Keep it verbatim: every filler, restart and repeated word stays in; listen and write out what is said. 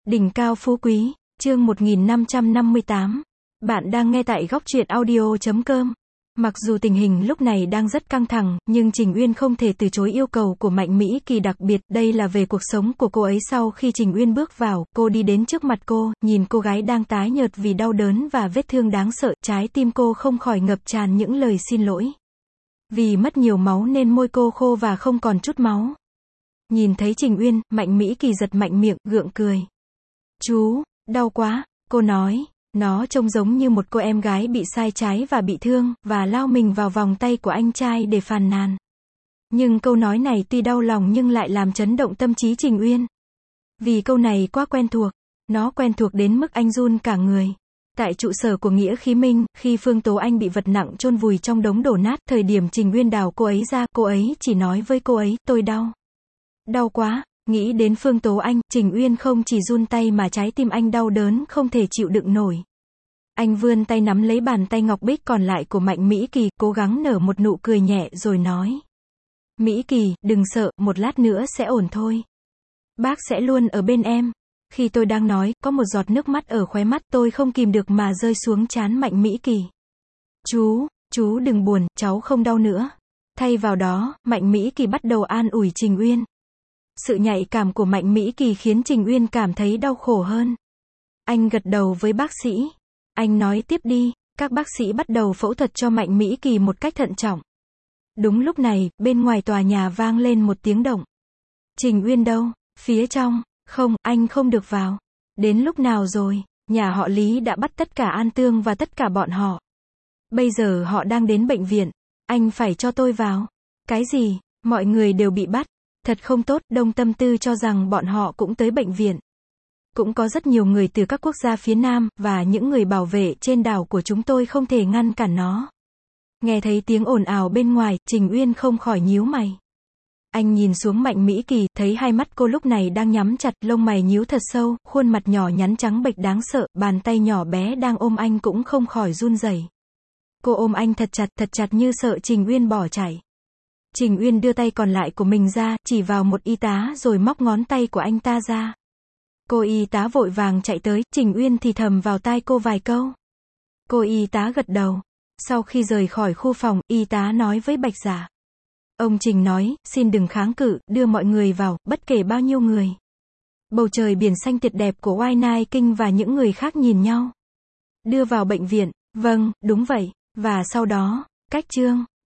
Đỉnh cao phú quý, chương một nghìn năm trăm năm mươi tám. Bạn đang nghe tại góc truyện audio chấm com. Mặc dù tình hình lúc này đang rất căng thẳng, nhưng Trình Uyên không thể từ chối yêu cầu của Mạnh Mỹ Kỳ, đặc biệt, đây là về cuộc sống của cô ấy. Sau khi Trình Uyên bước vào, cô đi đến trước mặt cô, nhìn cô gái đang tái nhợt vì đau đớn và vết thương đáng sợ, trái tim cô không khỏi ngập tràn những lời xin lỗi. Vì mất nhiều máu nên môi cô khô và không còn chút máu. Nhìn thấy Trình Uyên, Mạnh Mỹ Kỳ giật mạnh miệng, gượng cười. Chú, đau quá, cô nói. Nó trông giống như một cô em gái bị sai trái và bị thương, và lao mình vào vòng tay của anh trai để phàn nàn. Nhưng câu nói này tuy đau lòng nhưng lại làm chấn động tâm trí Trình Uyên. Vì câu này quá quen thuộc. Nó quen thuộc đến mức anh run cả người. Tại trụ sở của Nghĩa Khí Minh, khi Phương Tố Anh bị vật nặng chôn vùi trong đống đổ nát, thời điểm Trình Uyên đào cô ấy ra, cô ấy chỉ nói với cô ấy, tôi đau. Đau quá. Nghĩ đến Phương Tố Anh, Trình Uyên không chỉ run tay mà trái tim anh đau đớn không thể chịu đựng nổi. Anh vươn tay nắm lấy bàn tay ngọc bích còn lại của Mạnh Mỹ Kỳ, cố gắng nở một nụ cười nhẹ rồi nói. Mỹ Kỳ, đừng sợ, một lát nữa sẽ ổn thôi. Bác sẽ luôn ở bên em. Khi tôi đang nói, có một giọt nước mắt ở khóe mắt tôi không kìm được mà rơi xuống trán Mạnh Mỹ Kỳ. Chú, chú đừng buồn, cháu không đau nữa. Thay vào đó, Mạnh Mỹ Kỳ bắt đầu an ủi Trình Uyên. Sự nhạy cảm của Mạnh Mỹ Kỳ khiến Trình Uyên cảm thấy đau khổ hơn. Anh gật đầu với bác sĩ. Anh nói tiếp đi. Các bác sĩ bắt đầu phẫu thuật cho Mạnh Mỹ Kỳ một cách thận trọng. Đúng lúc này, bên ngoài tòa nhà vang lên một tiếng động. Trình Uyên đâu? Phía trong. Không, anh không được vào. Đến lúc nào rồi? Nhà họ Lý đã bắt tất cả An Tương và tất cả bọn họ. Bây giờ họ đang đến bệnh viện. Anh phải cho tôi vào. Cái gì? Mọi người đều bị bắt. Thật không tốt, Đông Tâm Tư cho rằng bọn họ cũng tới bệnh viện. Cũng có rất nhiều người từ các quốc gia phía Nam, và những người bảo vệ trên đảo của chúng tôi không thể ngăn cản nó. Nghe thấy tiếng ồn ào bên ngoài, Trình Uyên không khỏi nhíu mày. Anh nhìn xuống Mạnh Mỹ Kỳ, thấy hai mắt cô lúc này đang nhắm chặt, lông mày nhíu thật sâu, khuôn mặt nhỏ nhắn trắng bệch đáng sợ, bàn tay nhỏ bé đang ôm anh cũng không khỏi run rẩy. Cô ôm anh thật chặt, thật chặt như sợ Trình Uyên bỏ chạy. Trình Uyên đưa tay còn lại của mình ra, chỉ vào một y tá rồi móc ngón tay của anh ta ra. Cô y tá vội vàng chạy tới, Trình Uyên thì thầm vào tai cô vài câu. Cô y tá gật đầu. Sau khi rời khỏi khu phòng, y tá nói với Bạch Giả. Ông Trình nói, xin đừng kháng cự, đưa mọi người vào, bất kể bao nhiêu người. Bầu trời biển xanh tuyệt đẹp của Oai Nai Kinh và những người khác nhìn nhau. Đưa vào bệnh viện, vâng, đúng vậy, và sau đó, cách chương.